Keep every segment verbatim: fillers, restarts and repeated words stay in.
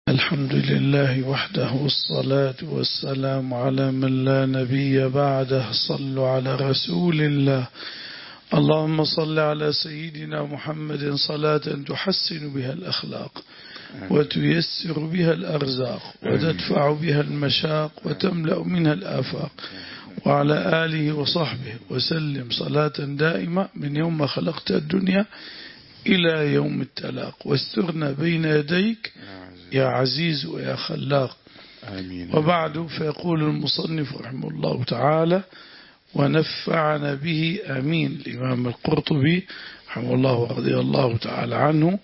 الحمد لله وحده، والصلاة والسلام على من لا نبي بعده. صلوا على رسول الله. اللهم صل على سيدنا محمد صلاة تحسن بها الأخلاق وتيسر بها الأرزاق وتدفع بها المشاق وتملأ منها الآفاق، وعلى آله وصحبه وسلم صلاة دائمة من يوم ما خلقت الدنيا إلى يوم التلاق، واسترنا بين يديك يا عزيز ويا خلاق. آمين. وبعد، فيقول المصنف رحمه الله تعالى: ونفعنا به آمين. الإمام القرطبي رحمه الله ورضي الله تعالى عنه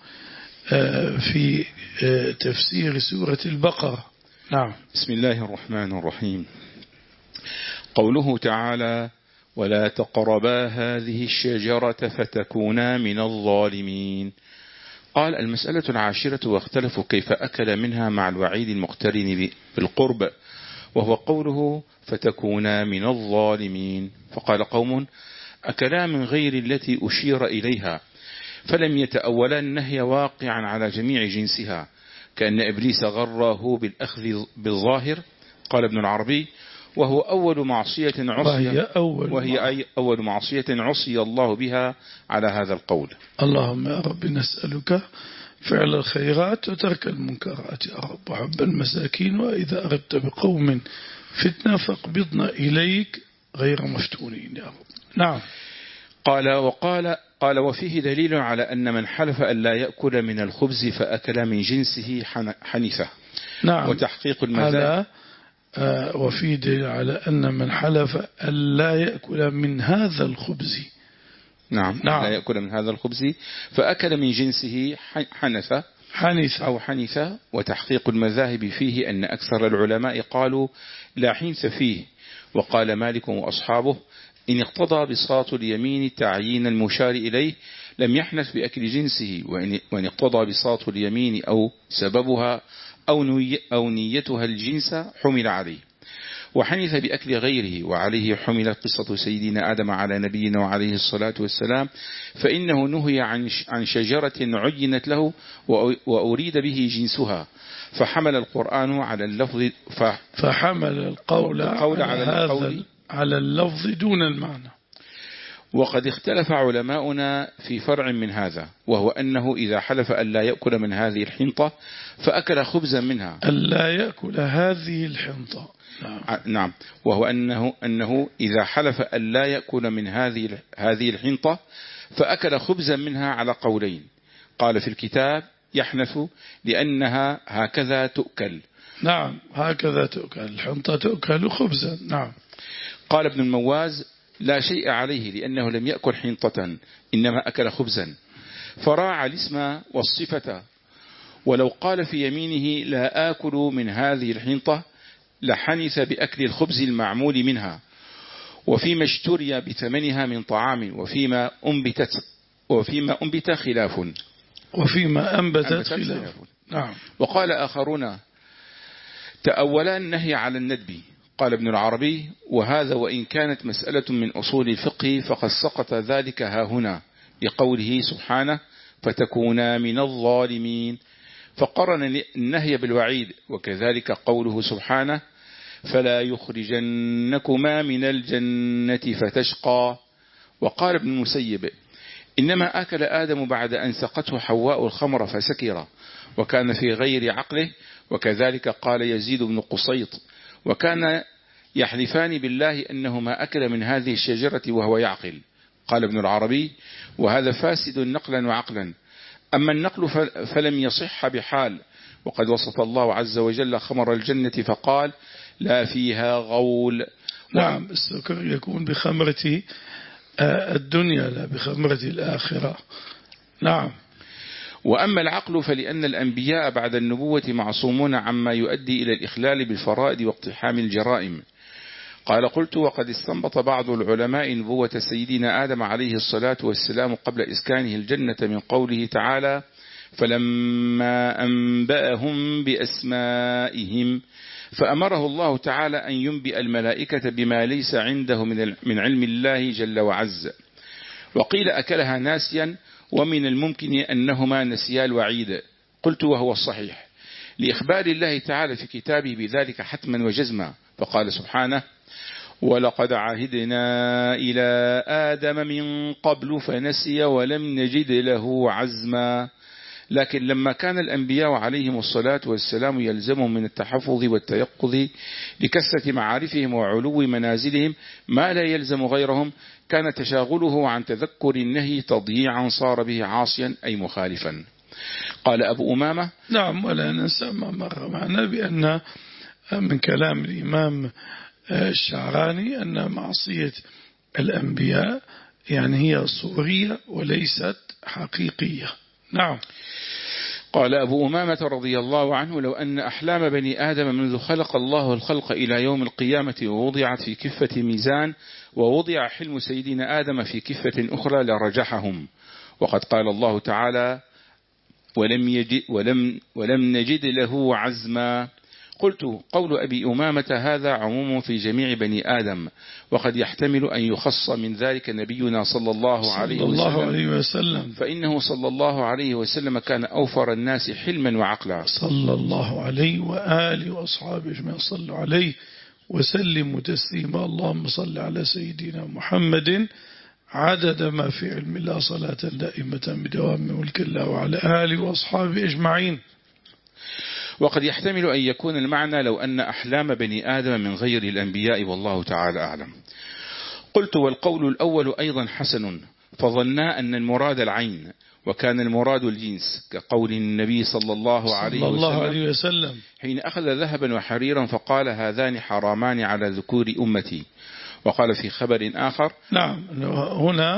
في تفسير سورة البقرة. نعم. بسم الله الرحمن الرحيم. قوله تعالى: ولا تقربا هذه الشجرة فتكونا من الظالمين. قال: المسألة العاشرة: واختلفوا كيف أكل منها مع الوعيد المقترن بالقرب، وهو قوله فتكونا من الظالمين. فقال قوم: أكلا من غير التي أشير إليها، فلم يتأولا النهي واقعا على جميع جنسها، كأن إبليس غره بالأخذ بالظاهر. قال ابن العربي: وهو أول معصية عصي وهي أول, وهي أي أول معصية عصي الله بها على هذا القول. اللهم يا رب نسألك فعل الخيرات وترك المنكرات يا رب، وحب المساكين، وإذا أردت بقوم فتنة فاقبضنا إليك غير مفتونين يا رب. نعم. قال وقال قال وفيه دليل على أن من حلف أن لا يأكل من الخبز فأكل من جنسه حنثه. نعم. وتحقيق المذاهب. آه وفيه دليل على أن من حلف أن لا يأكل من هذا الخبز، نعم, نعم. لا يأكل من هذا الخبز فأكل من جنسه حنثه حنث أو حنثة. وتحقيق المذاهب فيه أن أكثر العلماء قالوا لا حنث فيه. وقال مالك وأصحابه: إن اقتضى بساط اليمين تعيين المشار إليه لم يحنث بأكل جنسه، وإن اقتضى بساط اليمين أو سببها أو نيتها الجنس حمل عليه، وحنث بأكل غيره. وعليه حملت قصة سيدنا آدم على نبينا وعليه الصلاة والسلام، فإنه نهي عن شجرة عينت له وأريد به جنسها، فحمل القرآن على اللفظ ف... فحمل القول, القول على, على القول على اللفظ دون المعنى. وقد اختلف علماؤنا في فرع من هذا، وهو أنه إذا حلف أن لا يأكل من هذه الحنطة فأكل خبزا منها. أن لا يأكل هذه الحنطة. نعم. نعم. وهو أنه أنه إذا حلف أن لا يأكل من هذه هذه الحنطة فأكل خبزا منها على قولين. قال في الكتاب: يحنث لأنها هكذا تؤكل. نعم، هكذا تؤكل الحنطة، تؤكل خبزا. نعم. قال ابن المواز: لا شيء عليه لأنه لم يأكل حنطة، إنما أكل خبزا، فراعى الاسم والصفة. ولو قال في يمينه لا آكل من هذه الحنطة لحنث بأكل الخبز المعمول منها، وفيما اشتري بثمنها من طعام، وفيما أنبتت وفيما أنبت خلاف وفيما أنبتت, أنبتت خلاف. خلاف. نعم. وقال آخرون: تأولا النهي على الندب. قال ابن العربي: وهذا وإن كانت مسألة من أصول الفقه فقد سقط ذلك هاهنا لقوله سبحانه: فتكونا من الظالمين، فقرن النهي بالوعيد. وكذلك قوله سبحانه: فلا يخرجنكما من الجنة فتشقى. وقال ابن المسيب: إنما أكل آدم بعد أن سقته حواء الخمر فسكر، وكان في غير عقله. وكذلك قال يزيد بن قصيط: وكان يحلفان بالله أنهما أكل من هذه الشجرة وهو يعقل. قال ابن العربي: وهذا فاسد نقلا وعقلا. أما النقل فلم يصح بحال، وقد وصف الله عز وجل خمر الجنة فقال: لا فيها غول. نعم، السكر يكون بخمرة الدنيا لا بخمرة الآخرة. نعم. وأما العقل فلأن الأنبياء بعد النبوة معصومون عما يؤدي إلى الإخلال بالفرائض واقتحام الجرائم. قال: قلت: وقد استنبط بعض العلماء نبوة سيدنا آدم عليه الصلاة والسلام قبل إسكانه الجنة من قوله تعالى: فلما أنبأهم بأسمائهم فأمره الله تعالى أن ينبئ الملائكة بما ليس عنده من علم الله جل وعز. وقيل أكلها ناسيا، ومن الممكن أنهما نسيا الوعيد. قلت: وهو الصحيح، لإخبار الله تعالى في كتابه بذلك حتما وجزما، فقال سبحانه: ولقد عهدنا إلى آدم من قبل فنسي ولم نجد له عزما. لكن لما كان الأنبياء عليهم الصلاة والسلام يلزمهم من التحفظ والتيقظ لكثرة معارفهم وعلو منازلهم ما لا يلزم غيرهم، كان تشاغله عن تذكر النهي تضييعا صار به عاصيا أي مخالفا. قال أبو أمامة: نعم، ولا ننسى ما مر معنا بأن من كلام الإمام الشعراني أن معصية الأنبياء يعني هي صورية وليست حقيقية. نعم. قال أبو أمامة رضي الله عنه: لو أن أحلام بني آدم منذ خلق الله الخلق إلى يوم القيامة ووضعت في كفة ميزان ووضع حلم سيدنا آدم في كفة أخرى لرجحهم. وقد قال الله تعالى: ولم, يجد ولم, ولم نجد له عزما. قلت: قول أبي أمامة هذا عموم في جميع بني آدم، وقد يحتمل أن يخص من ذلك نبينا صلى الله عليه وسلم, صلى الله عليه وسلم فإنه صلى الله عليه وسلم كان أوفر الناس حلما وعقلا صلى الله عليه وآله وأصحابه أجمعين. صلوا عليه وسلموا تسليما. اللهم صل على سيدنا محمد عدد ما في علم الله صلاة دائمة بدوام ملك الله وعلى آله وأصحابه أجمعين. وقد يحتمل أن يكون المعنى لو أن أحلام بني آدم من غير الأنبياء، والله تعالى أعلم. قلت: والقول الأول أيضا حسن، فظنا أن المراد العين، وكان المراد الجنس، كقول النبي صلى الله عليه صلى الله وسلم, عليه وسلم حين أخذ ذهبا وحريرا فقال: هذان حرامان على ذكور أمتي. وقال في خبر آخر: نعم، هنا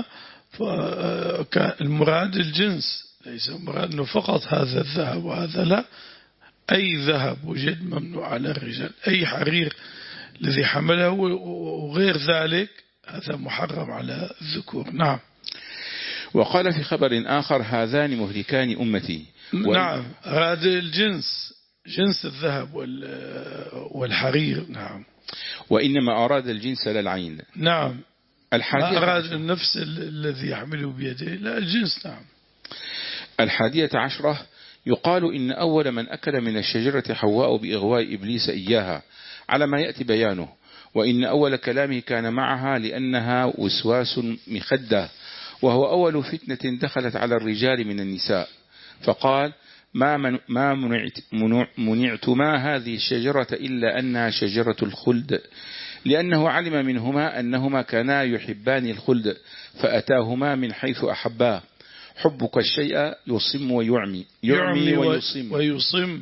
المراد الجنس، ليس المراد أنه فقط هذا الذهب وهذا لا، أي ذهب وجد ممنوع على الرجال، أي حرير الذي حمله وغير ذلك هذا محرم على الذكور. نعم. وقال في خبر آخر: هذان مهلكان أمتي. نعم، أراد الجنس، جنس الذهب والحرير. نعم. وإنما أراد الجنس للعين. نعم. الحادية أراد النفس الذي يحمله بيده، لا الجنس. نعم. الحادية عشرة: يقال إن أول من أكل من الشجرة حواء بإغواء إبليس إياها، على ما يأتي بيانه، وإن أول كلامه كان معها لأنها وسواس مخدة، وهو أول فتنة دخلت على الرجال من النساء، فقال: ما, من ما منعت, منعت ما هذه الشجرة إلا أنها شجرة الخلد، لأنه علم منهما أنهما كانا يحبان الخلد، فأتاهما من حيث أحباه. حبك الشيء يصم ويعمي، يعمي ويصم, ويصم.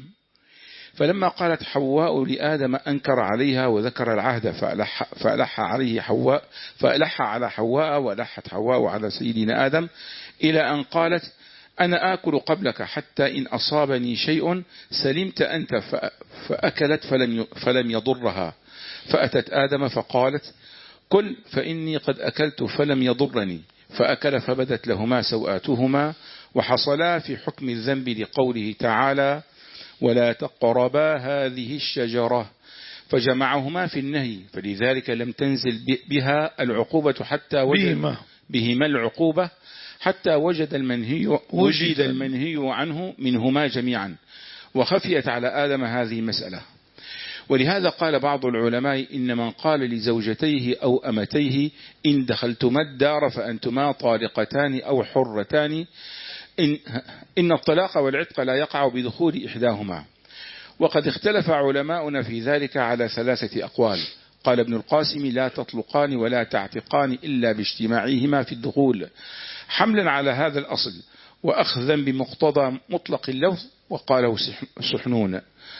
فلما قالت حواء لآدم أنكر عليها وذكر العهد، فألح, فألح عليه حواء فألح على حواء ولحت حواء على سيدنا آدم، إلى أن قالت: أنا آكل قبلك حتى إن أصابني شيء سلمت أنت، فأكلت فلم, فلم يضرها. فأتت آدم فقالت: كل فإني قد أكلت فلم يضرني. فأكل فبدت لهما سوآتهما، وحصلا في حكم الذنب لقوله تعالى: ولا تقربا هذه الشجرة، فجمعهما في النهي، فلذلك لم تنزل بها العقوبة حتى وجد بهما العقوبة حتى وجد المنهي وجد المنهي عنه منهما جميعا، وخفيت على آدم هذه المسألة. ولهذا قال بعض العلماء: إن من قال لزوجتيه أو أمتيه إن دخلتما الدار فأنتما طالقتان أو حرتان، إن, إن الطلاق والعتق لا يقع بدخول إحداهما. وقد اختلف علماؤنا في ذلك على ثلاثة أقوال. قال ابن القاسم: لا تطلقان ولا تعتقان إلا باجتماعهما في الدخول، حملا على هذا الأصل وأخذا بمقتضى مطلق اللفظ، وقاله سحنون.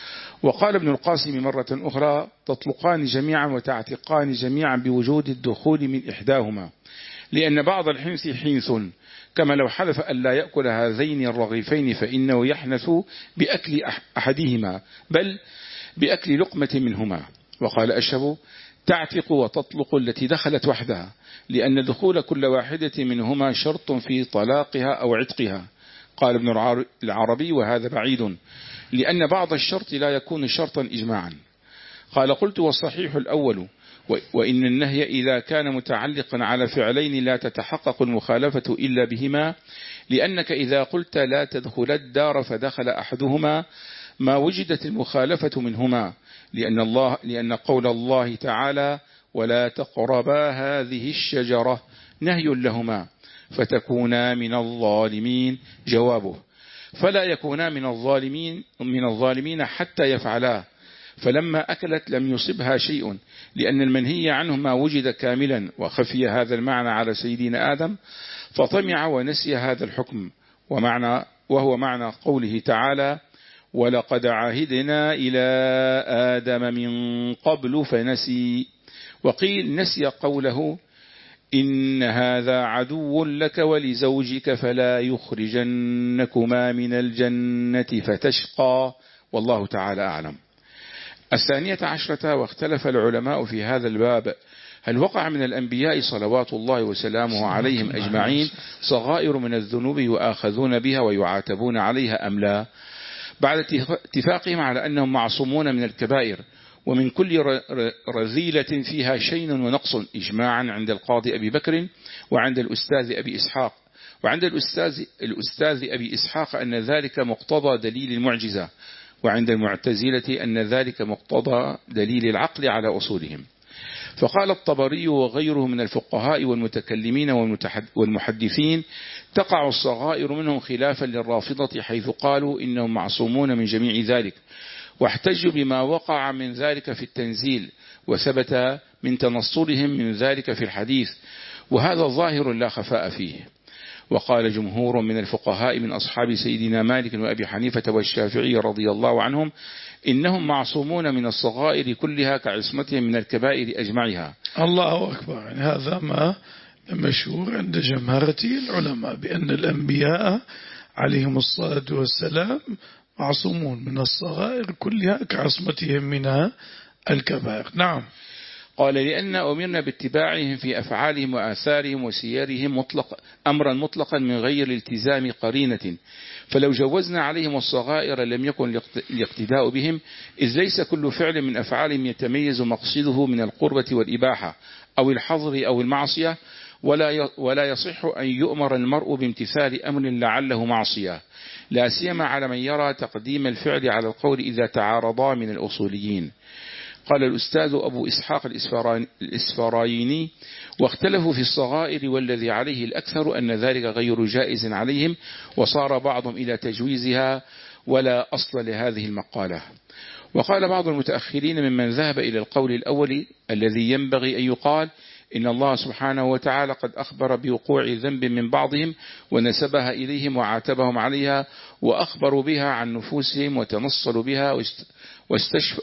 وقال ابن القاسم مرة أخرى: تطلقان جميعا وتعتقان جميعا بوجود الدخول من إحداهما، لأن بعض الحنث حنث، كما لو حلف أن لا يأكل هذين الرغيفين فإنه يحنث بأكل أحدهما، بل بأكل لقمة منهما. وقال أشهب: تعتق وتطلق التي دخلت وحدها، لأن دخول كل واحدة منهما شرط في طلاقها أو عتقها. قال ابن العربي: وهذا بعيد، لأن بعض الشرط لا يكون شرطا إجماعا. قال: قلت: والصحيح الأول، وإن النهي إذا كان متعلقا على فعلين لا تتحقق المخالفة إلا بهما، لأنك إذا قلت لا تدخل الدار فدخل أحدهما ما وجدت المخالفة منهما، لأن, الله لأن قول الله تعالى ولا تقربا هذه الشجرة نهي لهما فتكونا من الظالمين. جوابه فلا يكونا من الظالمين من الظالمين حتى يفعلا، فلما أكلت لم يصبها شيء، لأن المنهي عنه ما وجد كاملا، وخفي هذا المعنى على سيدنا آدم فطمع ونسي هذا الحكم، ومعنى وهو معنى قوله تعالى ولقد عهدنا إلى آدم من قبل فنسي. وقيل نسي قوله إن هذا عدو لك ولزوجك فلا يخرجنكما من الجنة فتشقى، والله تعالى أعلم. الثانية عشرة، واختلف العلماء في هذا الباب هل وقع من الأنبياء صلوات الله وسلامه عليهم أجمعين صغائر من الذنوب يؤاخذون بها ويعاتبون عليها أم لا، بعد اتفاقهم على أنهم معصومون من الكبائر ومن كل رذيلة فيها شين ونقص، إجماعا عند القاضي أبي بكر وعند الأستاذ أبي إسحاق وعند الأستاذ, الأستاذ أبي إسحاق أن ذلك مقتضى دليل المعجزة، وعند المعتزلة أن ذلك مقتضى دليل العقل على أصولهم. فقال الطبري وغيره من الفقهاء والمتكلمين والمحدثين تقع الصغائر منهم خلافا للرافضة حيث قالوا إنهم معصومون من جميع ذلك، واحتجوا بما وقع من ذلك في التنزيل وثبت من تنصلهم من ذلك في الحديث، وهذا ظاهر لا خفاء فيه. وقال جمهور من الفقهاء من أصحاب سيدنا مالك وأبي حنيفة والشافعي رضي الله عنهم إنهم معصومون من الصغائر كلها كعصمتهم من الكبائر أجمعها. الله أكبر. يعني هذا ما مشهور عند جمهرة العلماء بأن الأنبياء عليهم الصلاة والسلام معصومون من الصغائر كلها كعصمتهم من الكبائر. نعم. قال لأن أمرنا باتباعهم في أفعالهم وآثارهم وسيرهم مطلق أمرا مطلقا من غير التزام قرينة، فلو جوزنا عليهم الصغائر لم يكن الاقتداء بهم، إذ ليس كل فعل من أفعالهم يتميز مقصده من القربة والإباحة أو الحظر أو المعصية، ولا ولا يصح أن يؤمر المرء بامتثال أمر لعله معصية، لا سيما على من يرى تقديم الفعل على القول إذا تعارضا من الأصوليين. قال الأستاذ أبو إسحاق الإسفرايني واختلفوا في الصغائر، والذي عليه الأكثر أن ذلك غير جائز عليهم، وصار بعضهم إلى تجويزها ولا أصل لهذه المقالة. وقال بعض المتأخرين ممن ذهب إلى القول الأول الذي ينبغي أن يقال إن الله سبحانه وتعالى قد أخبر بوقوع ذنب من بعضهم ونسبها إليهم وعاتبهم عليها، وأخبروا بها عن نفوسهم وتنصلوا بها واستشفوا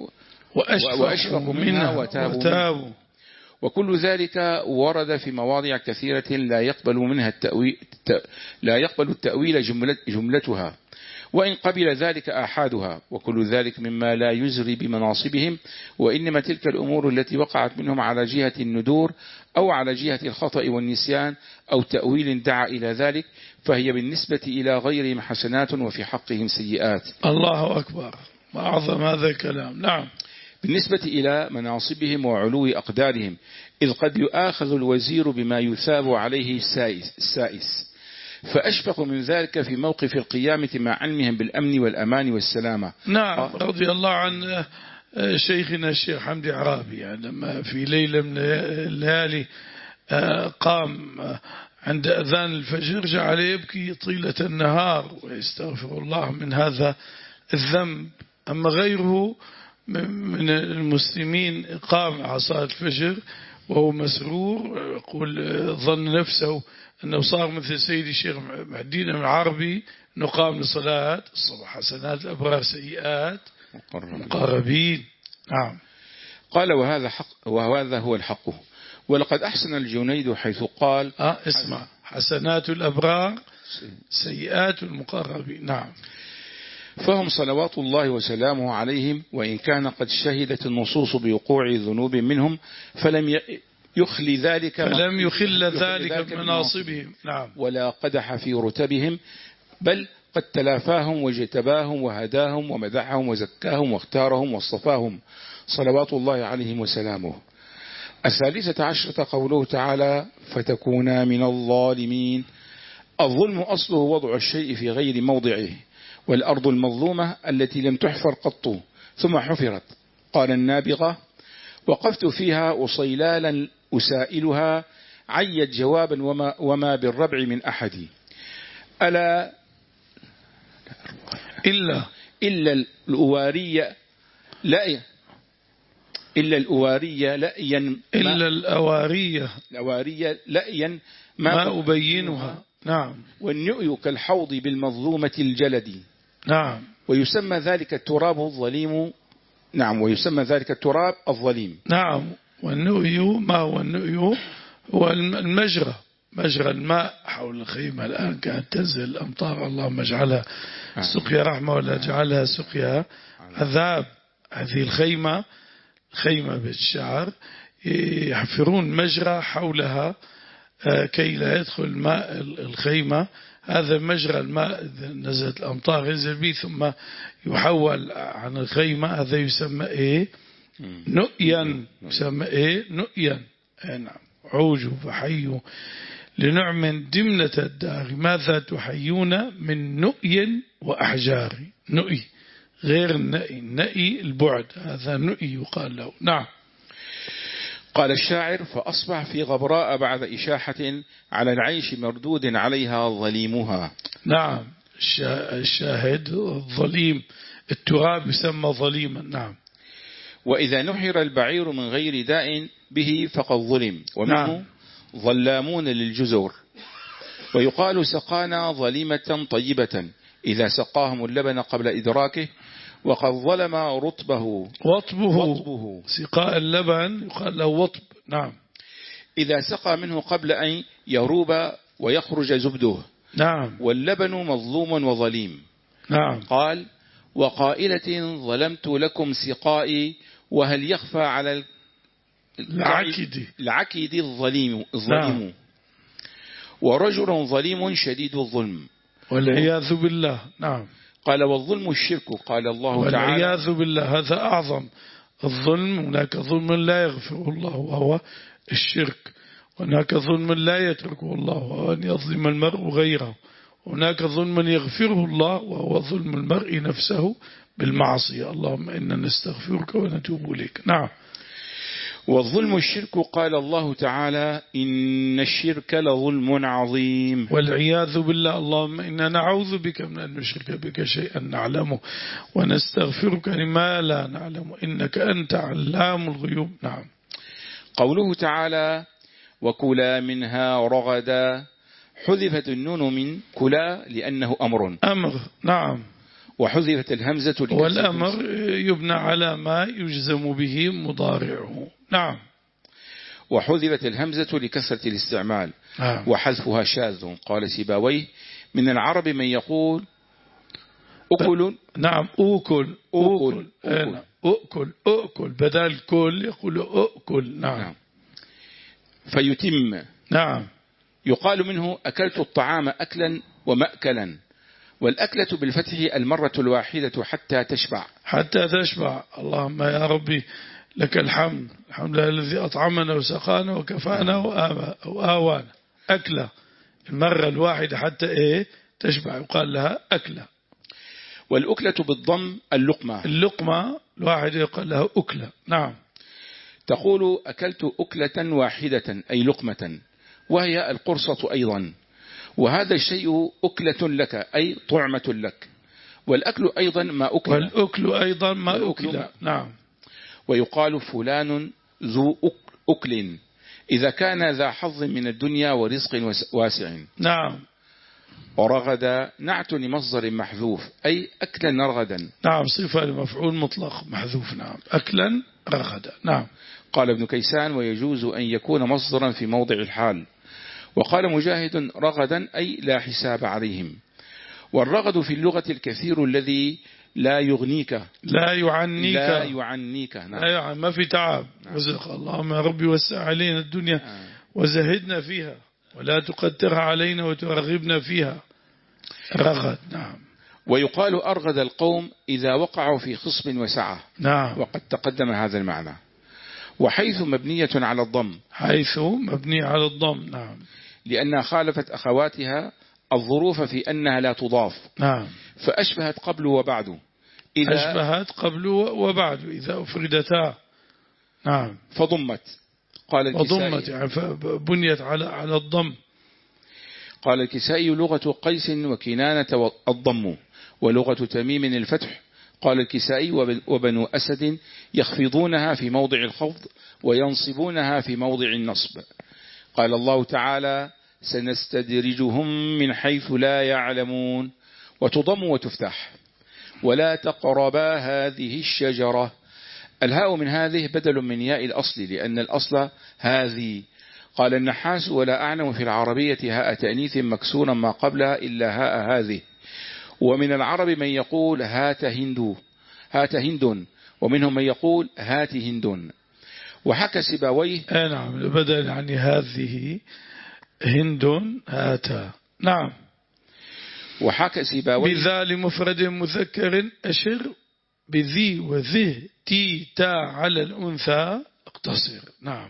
وأشفقوا منها وتابوا, وتابوا. وكل ذلك ورد في مواضع كثيرة لا يقبل منها التأويل لا يقبل التأويل جملتها، وإن قبل ذلك آحادها، وكل ذلك مما لا يزري بمناصبهم، وإنما تلك الأمور التي وقعت منهم على جهة الندور أو على جهة الخطأ والنسيان أو تأويل دعا إلى ذلك، فهي بالنسبة إلى غيرهم حسنات وفي حقهم سيئات. الله أكبر، ما أعظم هذا الكلام. نعم. بالنسبة إلى مناصبهم وعلو أقدارهم، إذ قد يؤاخذ الوزير بما يثاب عليه السائس، فأشفق من ذلك في موقف القيامة مع علمهم بالأمن والأمان والسلامة. نعم. رضي الله عن شيخنا الشيخ حمدي عرابي، يعني لما في ليلة من الليالي قام عند أذان الفجر جعل يبكي طيلة النهار ويستغفر الله من هذا الذنب، أما غيره من المسلمين قام على صلاة الفجر وهو مسرور، يقول ظن نفسه أنه صار مثل سيدي الشيخ محدين العربي، أنه قام لصلاة الصبح، حسنات الأبرار سيئات مقربين. نعم. قال وهذا حق، وهذا هو الحق. ولقد أحسن الجنيد حيث قال آه اسمع حسنات الأبرار سيئات المقربين. نعم. فهم صلوات الله وسلامه عليهم، وإن كان قد شهدت النصوص بوقوع ذنوب منهم فلم يخل ذلك فلم يخل ذلك بمناصبهم. نعم. ولا قدح في رتبهم، بل قد تلافاهم وجتباهم وهداهم ومدحهم وزكاهم واختارهم واصطفاهم صلوات الله عليهم وسلامه. الثالثة عشرة قوله تعالى فتكونا من الظالمين. الظلم أصله وضع الشيء في غير موضعه، والأرض المظلومة التي لم تحفر قط ثم حفرت. قال النابغة: وقفت فيها أصيلالا أسائلها عيت جوابا وما, وما بالربع من أحد. ألا إلا إلا الأوارية لا إلا الأوارية لأيا إلا الأوارية الأوارية لأيا ما, ما ما أبينها. نعم. والنؤي كالحوض بالمظلومة الجلد. نعم. ويسمى ذلك التراب الظليم. نعم ويسمى ذلك التراب الظليم. نعم. والنؤي ما هو النؤي؟ هو المجرى، مجرى الماء حول الخيمة. الآن كانت تنزل الأمطار، اللهم اجعلها سقيا رحمة ولا اجعلها سقيا عذاب. هذه الخيمة خيمة بالشعر يحفرون مجرى حولها كي لا يدخل ماء الخيمة. هذا مجرى الماء إذا نزلت الأمطار ينزل به ثم يحول عن الخيمة. هذا يسمى إيه؟ نؤيا. يسمى إيه؟ نؤيا. نعم. عوجوا فحيوا لنعم دمنة الدار ماذا تحيون من نؤي وأحجار. نؤي غير النئي، النئي البعد، هذا نؤي يقال له. نعم. قال الشاعر: فأصبح في غبراء بعد إشاحة على العيش مردود عليها ظليمها. نعم. الشاهد الظليم، التراب يسمى ظليما. نعم. وإذا نحر البعير من غير داء به فقد ظلم. ومنه نعم. ظلامون للجزور. ويقال: سقانا ظليمة طيبة إذا سقاهم اللبن قبل إدراكه وقد ظلم رطبه وطبه, وطبه. سقاء اللبن يقال له وطب. نعم. إذا سقى منه قبل أن يروب ويخرج زبده. نعم. واللبن مظلوم وظليم. نعم. قال: وقائلة ظلمت لكم سقائي وهل يخفى على العكد العكد الظليم, الظليم. نعم. ورجل ظليم شديد الظلم والعياذ بالله. نعم. قال: والظلم الشرك. قال الله والعياذ تعالى: والعياذ بالله. هذا أعظم الظلم. هناك ظلم لا يغفره الله وهو الشرك، وهناك ظلم لا يتركه الله وهو أن يظلم المرء غيره، هناك ظلم يغفره الله وهو ظلم المرء نفسه بالمعصية. اللهم إنا نستغفرك ونتوب إليك. نعم. والظلم الشرك. قال الله تعالى: إن الشرك لظلم عظيم. والعياذ بالله. اللهم إنا نعوذ بك من أن نشرك بك شيئا نعلمه ونستغفرك لما لا نعلم إنك أنت علام الغيوب. نعم. قوله تعالى: وكلا منها رغدا. حذفت النون من كلا لأنه أمر أمر. نعم. وحذفت الهمزة والأمر يبنى على ما يجزم به مضارعه. نعم. وحذفت الهمزة لكثرة الاستعمال. نعم. وحذفها شاذ. قال سيبويه: من العرب من يقول أكل. نعم. أكل أكل أكل أكل أكل بدل كل يقول أكل. نعم. نعم. فيتم. نعم. يقال منه أكلت الطعام أكلا ومأكلا. والأكلة بالفتح المرة الواحدة حتى تشبع. حتى تشبع. اللهم يا ربي لك الحمد. الحمد لله الذي أطعمنا وسقانا وكفانا وآوانا. أكلة المرة الواحدة حتى إيه تشبع يقال لها أكلة. والأكلة بالضم اللقمة. اللقمة الواحدة يقال لها أكلة. نعم. تقول أكلت أكلة واحدة أي لقمة، وهي القرصة أيضا. وهذا الشيء أكلة لك أي طعمة لك. والأكل أيضا ما أكل. والأكل أيضا ما أكل. نعم. ويقال فلان ذو أكل إذا كان ذا حظ من الدنيا ورزق واسع. نعم. ورغد نعت لمصدر محذوف أي أكلا رغدا. نعم. صفة لمفعول مطلق محذوف. نعم. أكلا رغدا. نعم. قال ابن كيسان: ويجوز أن يكون مصدرا في موضع الحال. وقال مجاهد: رغدا أي لا حساب عليهم. والرغد في اللغة الكثير الذي لا يغنيك لا يعنيك لا يعنيك. نعم. لا يعني ما في تعب. نعم. رزق. اللهم يا ربي وسع علينا الدنيا. نعم. وزهدنا فيها ولا تقدرها علينا وترغبنا فيها. رغد. نعم. ويقال أرغد القوم إذا وقعوا في خصب وسعة. نعم. وقد تقدم هذا المعنى. وحيث مبنية على الضم. حيث مبنية على الضم. نعم. لأنها خالفت أخواتها الظروف في أنها لا تضاف. نعم. فأشبهت قبل وبعد إذا أشبهت قبل وبعد إذا أفردتا. نعم. فضمت. قال الكسائي وضمت يعني بنيت على على الضم. قال الكسائي لغة قيس وكنانة الضم ولغة تميم الفتح. قال الكسائي وبنو أسد يخفضونها في موضع الخفض وينصبونها في موضع النصب. قال الله تعالى سنستدرجهم من حيث لا يعلمون وتضم وتفتح. ولا تقربا هذه الشجرة. الهاء من هذه بدل من ياء الأصل لأن الأصل هذه. قال النحاس ولا أعلم في العربية هاء تأنيث مكسورا ما قبلها إلا هاء هذه. ومن العرب من يقول هات هند هات هند ومنهم من يقول هات هند. وحكى سيبويه آه نعم بدل يعني هذه هند هاتا. نعم. وحكى سيبويه بذا لمفرد مذكر أشر بذي وذه تي تا على الأنثى اقتصر. نعم.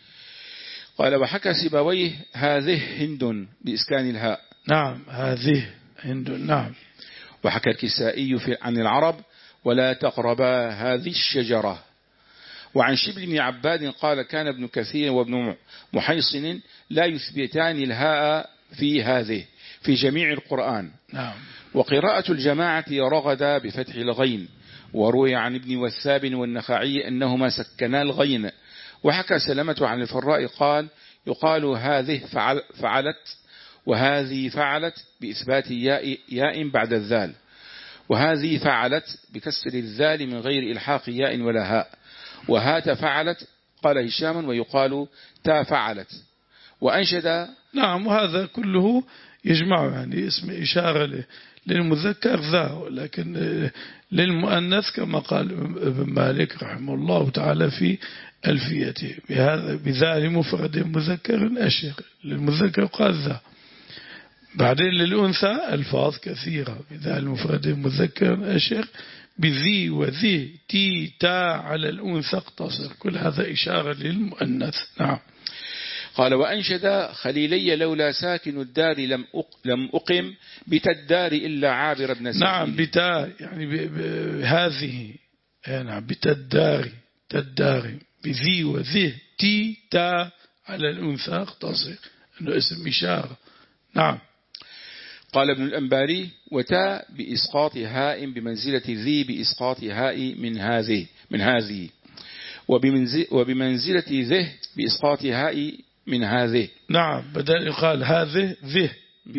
قال وحكى سيبويه هذه هند بإسكان الهاء. نعم هذه هند. نعم. وحكى الكسائي في عن العرب ولا تقربا هذه الشجرة. وعن شبل بن عباد قال كان ابن كثير وابن محيصن لا يثبتان الهاء في هذه في جميع القرآن. نعم. وقراءة الجماعة رغد بفتح الغين. وروي عن ابن وثاب والنخعي أنهما سكنا الغين. وحكى سلمة عن الفراء قال يقال هذه فعل فعلت وهذه فعلت بإثبات ياء, ياء بعد الذال. وهذه فعلت بكسر الذال من غير إلحاق ياء ولا هاء. وهات فعلت قال هشام ويقال تا فعلت. وأنشد. نعم. وهذا كله يجمع يعني اسم إشارة للمذكر ذا لكن للمؤنث كما قال ابن مالك رحمه الله تعالى في ألفيته بهذا بذا لمفرد مذكر أشر للمذكر قال ذا. بعدين للأنثى ألفاظ كثيرة بذا المفرد مذكر أشر بذي وذي تي تا على الأنثى اقتصر. كل هذا إشارة للمؤنث. نعم. قال وأنشد خليلي لولا ساكن الدار لم لم أقم بتا الدار إلا عابر ابن سعيد. نعم بتا يعني بهذه. نعم بتا الدار تدار بذي وذي تي تا على الأنثى اقتصر أنه اسم إشارة. نعم. قال ابن الأنباري وتا بإسقاط هاء بمنزلة ذي بإسقاط هاء من هذه من هذه وبمنزلة ذه بإسقاط هاء من هذه. نعم. بدل يقال هذه ذه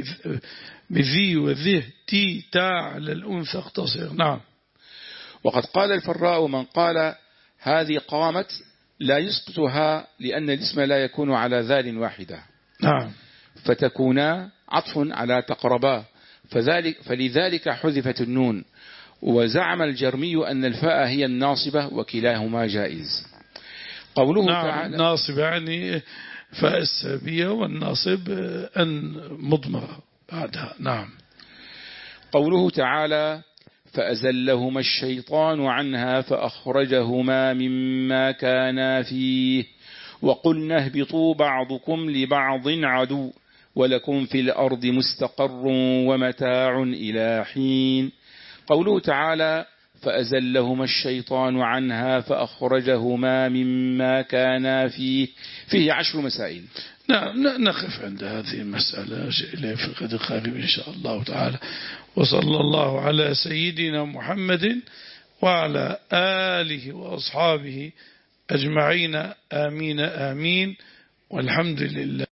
بذي وذه تي تا على الأنثى اقتصر. نعم. وقد قال الفراء من قال هذه قامت لا يسقطها لأن الاسم لا يكون على ذال واحدة. نعم. فتكونا عطف على تقربا فذلك فلذلك حذفت النون. وزعم الجرمي أن الفاء هي الناصبة وكلاهما جائز. قوله نعم تعالى ناصب يعني فاء السابية والناصب أن مضمرة بعدها. نعم. قوله تعالى فأزلهما الشيطان عنها فأخرجهما مما كانا فيه وقلنا اهبطوا بعضكم لبعض عدو ولكم في الأرض مستقر ومتاع إلى حين. قوله تعالى فأزلهما الشيطان عنها فأخرجهما مما كانا فيه فيه عشر مسائل. نعم نقف عند هذه المسألة إلى في الغد القادم إن شاء الله تعالى. وصلى الله على سيدنا محمد وعلى آله وأصحابه أجمعين. آمين آمين والحمد لله.